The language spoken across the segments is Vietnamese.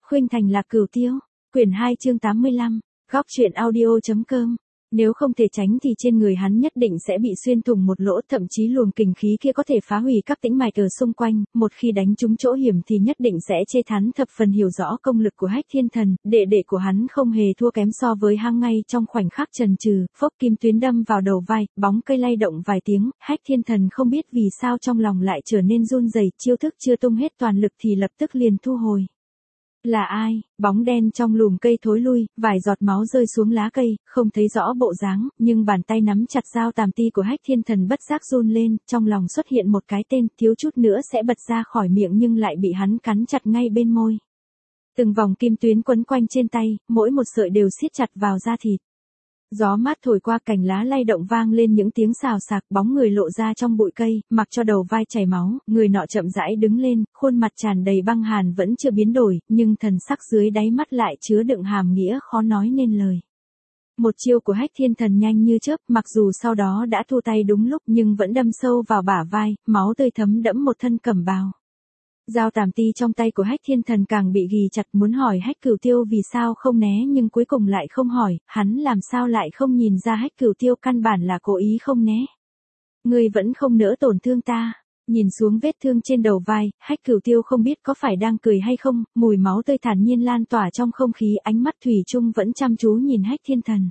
Khuynh Thành Lạc Cửu Tiêu, quyển 2 chương 85, góc truyện audio.com. Nếu không thể tránh thì trên người hắn nhất định sẽ bị xuyên thủng một lỗ, thậm chí luồng kình khí kia có thể phá hủy các tĩnh mạch ở xung quanh, một khi đánh trúng chỗ hiểm thì nhất định sẽ chê thán thập phần. Hiểu rõ công lực của Hách Thiên Thần, đệ đệ của hắn không hề thua kém so với hắn. Ngay trong khoảnh khắc chần chừ, phốc kim tuyến đâm vào đầu vai, bóng cây lay động vài tiếng, Hách Thiên Thần không biết vì sao trong lòng lại trở nên run rẩy, chiêu thức chưa tung hết toàn lực thì lập tức liền thu hồi. Là ai? Bóng đen trong lùm cây thối lui, vài giọt máu rơi xuống lá cây, không thấy rõ bộ dáng, nhưng bàn tay nắm chặt dao tàm ti của Hách Thiên Thần bất giác run lên, trong lòng xuất hiện một cái tên, thiếu chút nữa sẽ bật ra khỏi miệng nhưng lại bị hắn cắn chặt ngay bên môi. Từng vòng kim tuyến quấn quanh trên tay, mỗi một sợi đều siết chặt vào da thịt. Gió mát thổi qua, cành lá lay động vang lên những tiếng xào xạc, bóng người lộ ra trong bụi cây, mặc cho đầu vai chảy máu, người nọ chậm rãi đứng lên, khuôn mặt tràn đầy băng hàn vẫn chưa biến đổi, nhưng thần sắc dưới đáy mắt lại chứa đựng hàm nghĩa khó nói nên lời. Một chiêu của Hách Thiên Thần nhanh như chớp, mặc dù sau đó đã thu tay đúng lúc nhưng vẫn đâm sâu vào bả vai, máu tươi thấm đẫm một thân cẩm bào. Dao tàm ti trong tay của Hách Thiên Thần càng bị ghì chặt, muốn hỏi Hách Cửu Tiêu vì sao không né nhưng cuối cùng lại không hỏi, hắn làm sao lại không nhìn ra Hách Cửu Tiêu căn bản là cố ý không né. Ngươi vẫn không nỡ tổn thương ta. Nhìn xuống vết thương trên đầu vai, Hách Cửu Tiêu không biết có phải đang cười hay không, mùi máu tươi thản nhiên lan tỏa trong không khí, ánh mắt thủy chung vẫn chăm chú nhìn Hách Thiên Thần.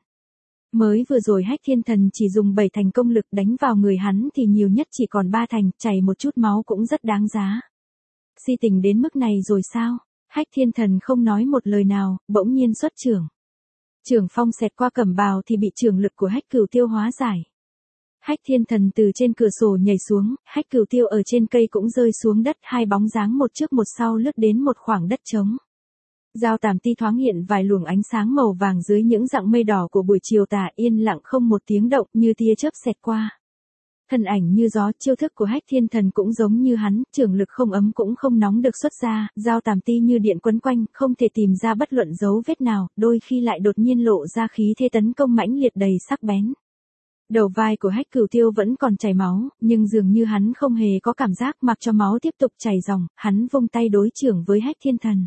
Mới vừa rồi Hách Thiên Thần chỉ dùng 7 thành công lực đánh vào người hắn thì nhiều nhất chỉ còn 3 thành, chảy một chút máu cũng rất đáng giá. Si tình đến mức này rồi sao? Hách Thiên Thần không nói một lời nào, bỗng nhiên xuất chưởng. Chưởng phong xẹt qua cẩm bào thì bị chưởng lực của Hách Cửu Tiêu hóa giải. Hách Thiên Thần từ trên cửa sổ nhảy xuống, Hách Cửu Tiêu ở trên cây cũng rơi xuống đất, hai bóng dáng một trước một sau lướt đến một khoảng đất trống. Dao tàm ti thoáng hiện vài luồng ánh sáng màu vàng dưới những rặng mây đỏ của buổi chiều tà, yên lặng không một tiếng động, như tia chớp xẹt qua. Thân ảnh như gió, chiêu thức của Hách Thiên Thần cũng giống như hắn, chưởng lực không ấm cũng không nóng được xuất ra, dao tàm ti như điện quấn quanh, không thể tìm ra bất luận dấu vết nào, đôi khi lại đột nhiên lộ ra khí thế tấn công mãnh liệt đầy sắc bén. Đầu vai của Hách Cửu Tiêu vẫn còn chảy máu, nhưng dường như hắn không hề có cảm giác, mặc cho máu tiếp tục chảy ròng, hắn vung tay đối chưởng với Hách Thiên Thần.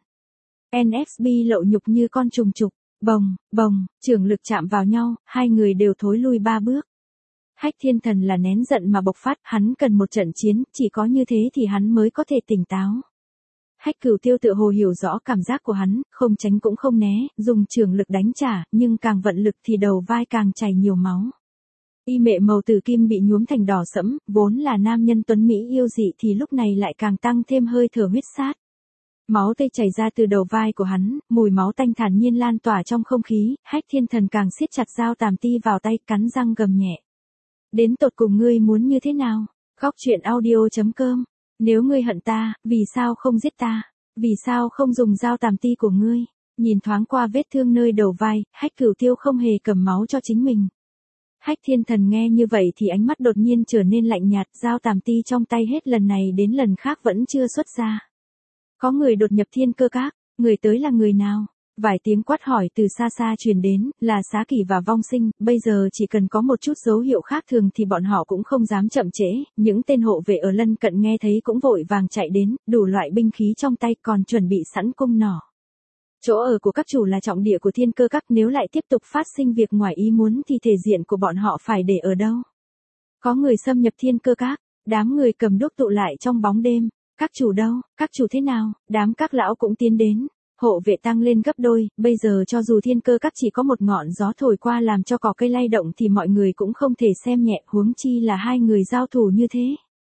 NXB lậu nhục như con trùng trục, bồng, bồng, chưởng lực chạm vào nhau, hai người đều thối lui 3 bước. Hách Thiên Thần là nén giận mà bộc phát, hắn cần một trận chiến, chỉ có như thế thì hắn mới có thể tỉnh táo. Hách Cửu Tiêu tựa hồ hiểu rõ cảm giác của hắn, không tránh cũng không né, dùng chưởng lực đánh trả, nhưng càng vận lực thì đầu vai càng chảy nhiều máu. Y mệ màu tử kim bị nhuốm thành đỏ sẫm, vốn là nam nhân tuấn mỹ yêu dị thì lúc này lại càng tăng thêm hơi thở huyết sát. Máu tươi chảy ra từ đầu vai của hắn, mùi máu tanh thản nhiên lan tỏa trong không khí, Hách Thiên Thần càng siết chặt dao tàm ti vào tay, cắn răng gầm nhẹ. Đến tột cùng ngươi muốn như thế nào? Góc truyện audio.com. Nếu ngươi hận ta, vì sao không giết ta? Vì sao không dùng dao tàm ti của ngươi? Nhìn thoáng qua vết thương nơi đầu vai, Hách Cửu Tiêu không hề cầm máu cho chính mình. Hách Thiên Thần nghe như vậy thì ánh mắt đột nhiên trở nên lạnh nhạt, dao tàm ti trong tay hết lần này đến lần khác vẫn chưa xuất ra. Có người đột nhập Thiên Cơ Các, người tới là người nào? Vài tiếng quát hỏi từ xa xa truyền đến, là Xá Kỷ và Vong Sinh, bây giờ chỉ cần có một chút dấu hiệu khác thường thì bọn họ cũng không dám chậm trễ, những tên hộ vệ ở lân cận nghe thấy cũng vội vàng chạy đến, đủ loại binh khí trong tay còn chuẩn bị sẵn cung nỏ. Chỗ ở của các chủ là trọng địa của Thiên Cơ Các, nếu lại tiếp tục phát sinh việc ngoài ý muốn thì thể diện của bọn họ phải để ở đâu? Có người xâm nhập Thiên Cơ Các, đám người cầm đuốc tụ lại trong bóng đêm, các chủ đâu, các chủ thế nào, đám các lão cũng tiến đến. Hộ vệ tăng lên gấp đôi, bây giờ cho dù Thiên Cơ Các chỉ có một ngọn gió thổi qua làm cho cỏ cây lay động thì mọi người cũng không thể xem nhẹ, huống chi là hai người giao thủ như thế.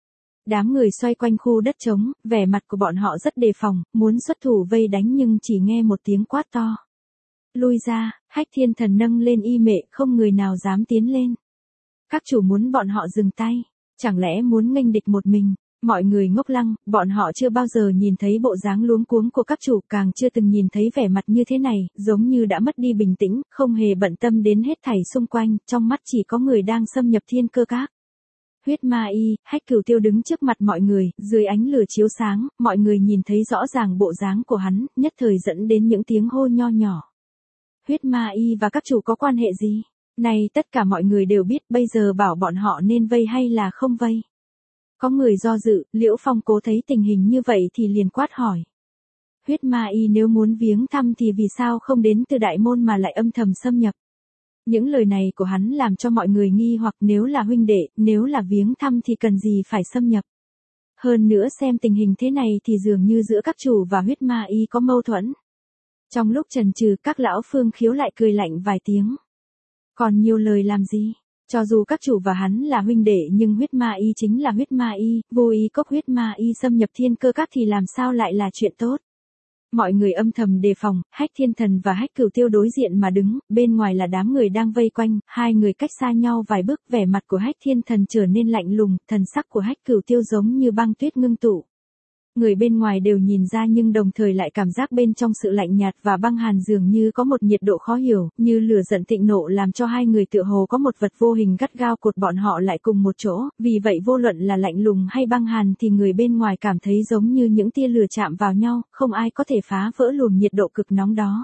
Đám người xoay quanh khu đất trống, vẻ mặt của bọn họ rất đề phòng, muốn xuất thủ vây đánh nhưng chỉ nghe một tiếng quát to. Lui ra, Hách Thiên Thần nâng lên y mệ, không người nào dám tiến lên. Các chủ muốn bọn họ dừng tay, chẳng lẽ muốn nghênh địch một mình? Mọi người ngốc lăng, bọn họ chưa bao giờ nhìn thấy bộ dáng luống cuống của các chủ, càng chưa từng nhìn thấy vẻ mặt như thế này, giống như đã mất đi bình tĩnh, không hề bận tâm đến hết thảy xung quanh, trong mắt chỉ có người đang xâm nhập Thiên Cơ Các. Huyết Ma Y, Hách Cửu Tiêu đứng trước mặt mọi người, dưới ánh lửa chiếu sáng, mọi người nhìn thấy rõ ràng bộ dáng của hắn, nhất thời dẫn đến những tiếng hô nho nhỏ. Huyết Ma Y và các chủ có quan hệ gì? Này tất cả mọi người đều biết, bây giờ bảo bọn họ nên vây hay là không vây? Có người do dự, Liễu Phong cố thấy tình hình như vậy thì liền quát hỏi. huyết ma y nếu muốn viếng thăm thì vì sao không đến từ đại môn mà lại âm thầm xâm nhập. Những lời này của hắn làm cho mọi người nghi hoặc nếu là huynh đệ, nếu là viếng thăm thì cần gì phải xâm nhập. Hơn nữa xem tình hình thế này thì dường như giữa các chủ và huyết ma y có mâu thuẫn. Trong lúc chần chừ các lão Phương Khiếu lại cười lạnh vài tiếng. Còn nhiều lời làm gì? Cho dù các chủ và hắn là huynh đệ nhưng huyết ma y chính là huyết ma y, vô ý cốc huyết ma y xâm nhập thiên cơ các thì làm sao lại là chuyện tốt. Mọi người âm thầm đề phòng, Hách Thiên Thần và Hách Cửu Tiêu đối diện mà đứng, bên ngoài là đám người đang vây quanh, hai người cách xa nhau vài bước, vẻ mặt của Hách Thiên Thần trở nên lạnh lùng, thần sắc của Hách Cửu Tiêu giống như băng tuyết ngưng tụ. Người bên ngoài đều nhìn ra nhưng đồng thời lại cảm giác bên trong sự lạnh nhạt và băng hàn dường như có một nhiệt độ khó hiểu, như lửa giận thịnh nộ làm cho hai người tựa hồ có một vật vô hình gắt gao cột bọn họ lại cùng một chỗ, vì vậy vô luận là lạnh lùng hay băng hàn thì người bên ngoài cảm thấy giống như những tia lửa chạm vào nhau, không ai có thể phá vỡ luồng nhiệt độ cực nóng đó.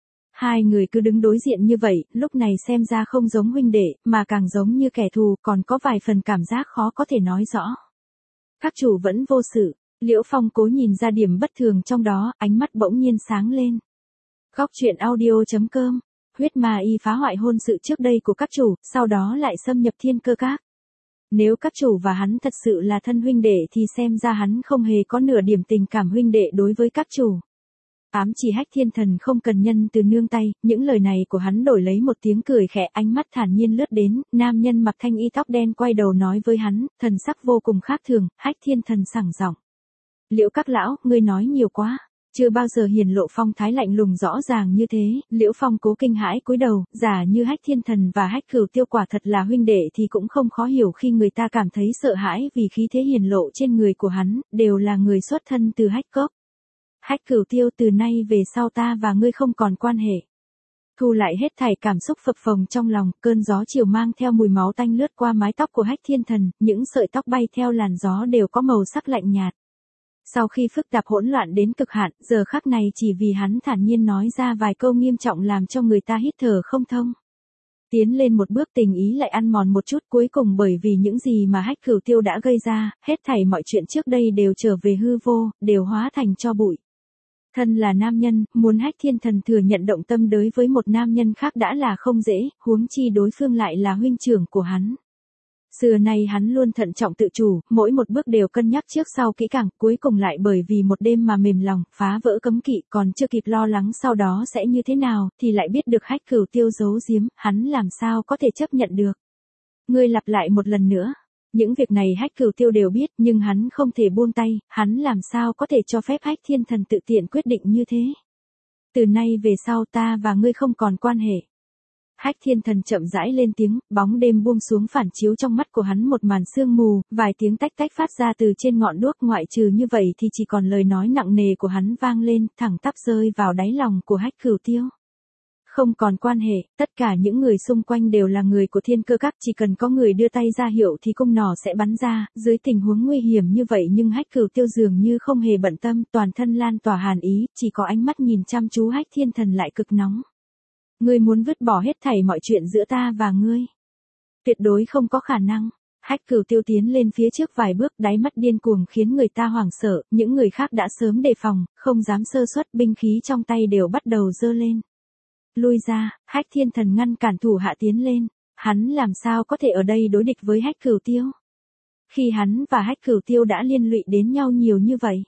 Hai người cứ đứng đối diện như vậy, lúc này xem ra không giống huynh đệ, mà càng giống như kẻ thù, còn có vài phần cảm giác khó có thể nói rõ. Các chủ vẫn vô sự. Liễu Phong cố nhìn ra điểm bất thường trong đó, ánh mắt bỗng nhiên sáng lên. Góc truyện audio.com, huyết ma y phá hoại hôn sự trước đây của các chủ, sau đó lại xâm nhập thiên cơ các. Nếu các chủ và hắn thật sự là thân huynh đệ thì xem ra hắn không hề có nửa điểm tình cảm huynh đệ đối với các chủ. Ám chỉ Hách Thiên Thần không cần nhân từ nương tay, những lời này của hắn đổi lấy một tiếng cười khẽ, ánh mắt thản nhiên lướt đến, nam nhân mặc thanh y tóc đen quay đầu nói với hắn, thần sắc vô cùng khác thường. Hách Thiên Thần sảng giọng. Liễu các lão, ngươi nói nhiều quá. Chưa bao giờ hiển lộ phong thái lạnh lùng rõ ràng như thế, Liễu Phong cố kinh hãi cúi đầu, giả như Hách Thiên Thần và Hách Cửu Tiêu quả thật là huynh đệ thì cũng không khó hiểu khi người ta cảm thấy sợ hãi vì khí thế hiển lộ trên người của hắn, đều là người xuất thân từ Hách Cốc. Hách Cửu Tiêu, từ nay về sau ta và ngươi không còn quan hệ. Thu lại hết thảy cảm xúc phập phồng trong lòng, cơn gió chiều mang theo mùi máu tanh lướt qua mái tóc của Hách Thiên Thần, những sợi tóc bay theo làn gió đều có màu sắc lạnh nhạt. Sau khi phức tạp hỗn loạn đến cực hạn, giờ khắc này chỉ vì hắn thản nhiên nói ra vài câu nghiêm trọng làm cho người ta hít thở không thông. Tiến lên một bước tình ý lại ăn mòn một chút, cuối cùng bởi vì những gì mà Hách Cửu Tiêu đã gây ra, hết thảy mọi chuyện trước đây đều trở về hư vô, đều hóa thành tro bụi. Thân là nam nhân, muốn Hách Thiên Thần thừa nhận động tâm đối với một nam nhân khác đã là không dễ, huống chi đối phương lại là huynh trưởng của hắn. Xưa nay hắn luôn thận trọng tự chủ, mỗi một bước đều cân nhắc trước sau kỹ càng, cuối cùng lại bởi vì một đêm mà mềm lòng, phá vỡ cấm kỵ, còn chưa kịp lo lắng sau đó sẽ như thế nào, thì lại biết được Hách Cửu Tiêu giấu giếm, hắn làm sao có thể chấp nhận được. Ngươi lặp lại một lần nữa. Những việc này Hách Cửu Tiêu đều biết, nhưng hắn không thể buông tay, hắn làm sao có thể cho phép Hách Thiên Thần tự tiện quyết định như thế. Từ nay về sau ta và ngươi không còn quan hệ. Hách Thiên Thần chậm rãi lên tiếng, bóng đêm buông xuống phản chiếu trong mắt của hắn một màn sương mù, vài tiếng tách tách phát ra từ trên ngọn đuốc, ngoại trừ như vậy thì chỉ còn lời nói nặng nề của hắn vang lên, thẳng tắp rơi vào đáy lòng của Hách Cửu Tiêu. Không còn quan hệ, tất cả những người xung quanh đều là người của thiên cơ các, chỉ cần có người đưa tay ra hiệu thì cung nỏ sẽ bắn ra, dưới tình huống nguy hiểm như vậy nhưng Hách Cửu Tiêu dường như không hề bận tâm, toàn thân lan tỏa hàn ý, chỉ có ánh mắt nhìn chăm chú Hách Thiên Thần lại cực nóng. Ngươi muốn vứt bỏ hết thảy mọi chuyện giữa ta và ngươi. Tuyệt đối không có khả năng. Hách Cửu Tiêu tiến lên phía trước vài bước, đáy mắt điên cuồng khiến người ta hoảng sợ, những người khác đã sớm đề phòng, không dám sơ suất, binh khí trong tay đều bắt đầu giơ lên. Lui ra, Hách Thiên Thần ngăn cản thủ hạ tiến lên, hắn làm sao có thể ở đây đối địch với Hách Cửu Tiêu. Khi hắn và Hách Cửu Tiêu đã liên lụy đến nhau nhiều như vậy.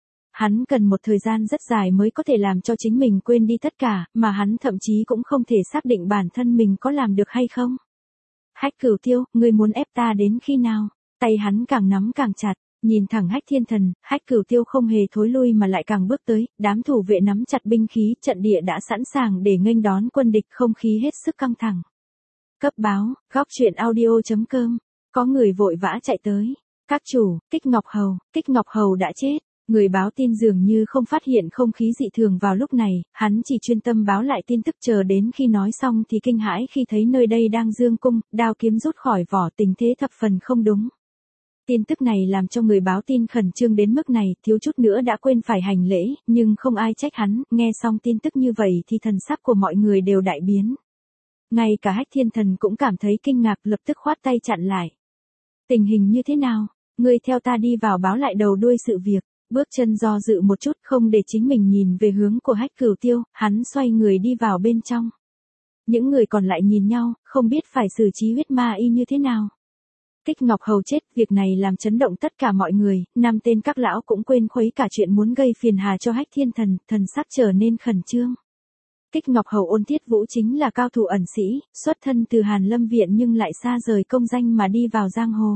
Hắn cần một thời gian rất dài mới có thể làm cho chính mình quên đi tất cả, mà hắn thậm chí cũng không thể xác định bản thân mình có làm được hay không. Hách Cửu Tiêu, ngươi muốn ép ta đến khi nào? Tay hắn càng nắm càng chặt, nhìn thẳng Hách Thiên Thần, Hách Cửu Tiêu không hề thối lui mà lại càng bước tới, đám thủ vệ nắm chặt binh khí, trận địa đã sẵn sàng để nghênh đón quân địch, không khí hết sức căng thẳng. Cấp báo, góc truyện audio.com, có người vội vã chạy tới. Các chủ, Kích Ngọc Hầu đã chết. Người báo tin dường như không phát hiện không khí dị thường vào lúc này, hắn chỉ chuyên tâm báo lại tin tức, chờ đến khi nói xong thì kinh hãi khi thấy nơi đây đang dương cung, đao kiếm rút khỏi vỏ, tình thế thập phần không đúng. Tin tức này làm cho người báo tin khẩn trương đến mức này, thiếu chút nữa đã quên phải hành lễ, nhưng không ai trách hắn, nghe xong tin tức như vậy thì thần sắc của mọi người đều đại biến. Ngay cả Hách Thiên Thần cũng cảm thấy kinh ngạc, lập tức khoát tay chặn lại. Tình hình như thế nào? Ngươi theo ta đi vào báo lại đầu đuôi sự việc. Bước chân do dự một chút không để chính mình nhìn về hướng của Hách Cửu Tiêu, hắn xoay người đi vào bên trong. Những người còn lại nhìn nhau, không biết phải xử trí huyết ma y như thế nào. Kích Ngọc Hầu chết, việc này làm chấn động tất cả mọi người, 5 tên các lão cũng quên khuấy cả chuyện muốn gây phiền hà cho Hách Thiên Thần, thần sắc trở nên khẩn trương. Kích Ngọc Hầu Ôn Thiết Vũ chính là cao thủ ẩn sĩ, xuất thân từ Hàn Lâm Viện nhưng lại xa rời công danh mà đi vào giang hồ.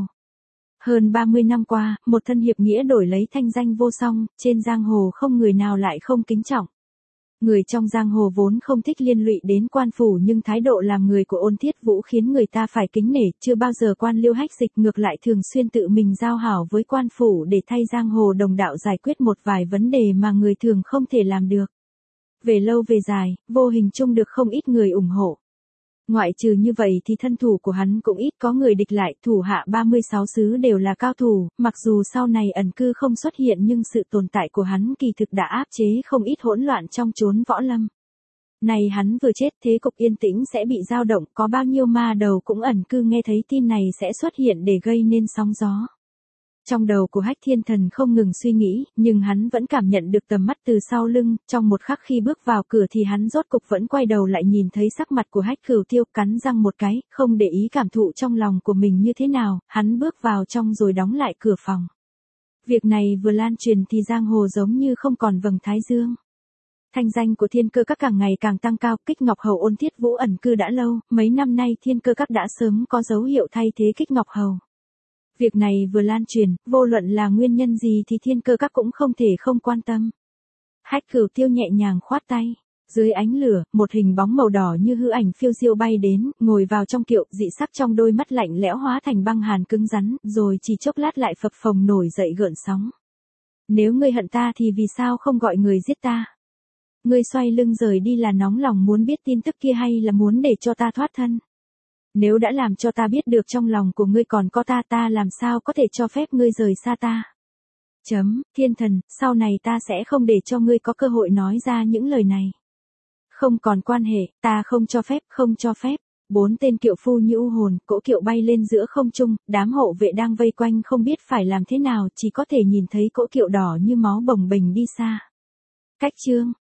Hơn 30 năm qua, một thân hiệp nghĩa đổi lấy thanh danh vô song, trên giang hồ không người nào lại không kính trọng. Người trong giang hồ vốn không thích liên lụy đến quan phủ nhưng thái độ làm người của Ôn Thiết Vũ khiến người ta phải kính nể, chưa bao giờ quan liêu hách dịch ngược lại thường xuyên tự mình giao hảo với quan phủ để thay giang hồ đồng đạo giải quyết một vài vấn đề mà người thường không thể làm được. Về lâu về dài, vô hình chung được không ít người ủng hộ. Ngoại trừ như vậy thì thân thủ của hắn cũng ít có người địch lại, thủ hạ 36 xứ đều là cao thủ, mặc dù sau này ẩn cư không xuất hiện nhưng sự tồn tại của hắn kỳ thực đã áp chế không ít hỗn loạn trong chốn võ lâm. Này hắn vừa chết thế cục yên tĩnh sẽ bị dao động, có bao nhiêu ma đầu cũng ẩn cư nghe thấy tin này sẽ xuất hiện để gây nên sóng gió. Trong đầu của Hách Thiên Thần không ngừng suy nghĩ, nhưng hắn vẫn cảm nhận được tầm mắt từ sau lưng, trong một khắc khi bước vào cửa thì hắn rốt cục vẫn quay đầu lại nhìn thấy sắc mặt của Hách Cửu Tiêu, cắn răng một cái, không để ý cảm thụ trong lòng của mình như thế nào, hắn bước vào trong rồi đóng lại cửa phòng. Việc này vừa lan truyền thì giang hồ giống như không còn vầng thái dương. Thanh danh của Thiên Cơ Các càng ngày càng tăng cao, Kích Ngọc Hầu Ôn Thiết Vũ ẩn cư đã lâu, mấy năm nay Thiên Cơ Các đã sớm có dấu hiệu thay thế Kích Ngọc Hầu. Việc này vừa lan truyền, vô luận là nguyên nhân gì thì Thiên Cơ Các cũng không thể không quan tâm. Hách Cửu Tiêu nhẹ nhàng khoát tay. Dưới ánh lửa, một hình bóng màu đỏ như hư ảnh phiêu diêu bay đến, ngồi vào trong kiệu, dị sắc trong đôi mắt lạnh lẽo hóa thành băng hàn cứng rắn, rồi chỉ chốc lát lại phập phồng nổi dậy gợn sóng. Nếu ngươi hận ta thì vì sao không gọi người giết ta? Ngươi xoay lưng rời đi là nóng lòng muốn biết tin tức kia hay là muốn để cho ta thoát thân? Nếu đã làm cho ta biết được trong lòng của ngươi còn có ta làm sao có thể cho phép ngươi rời xa ta? Thiên Thần, sau này ta sẽ không để cho ngươi có cơ hội nói ra những lời này. Không còn quan hệ, ta không cho phép, không cho phép. 4 tên kiệu phu như u hồn, cỗ kiệu bay lên giữa không trung, đám hộ vệ đang vây quanh không biết phải làm thế nào, chỉ có thể nhìn thấy cỗ kiệu đỏ như máu bồng bềnh đi xa. Cách chương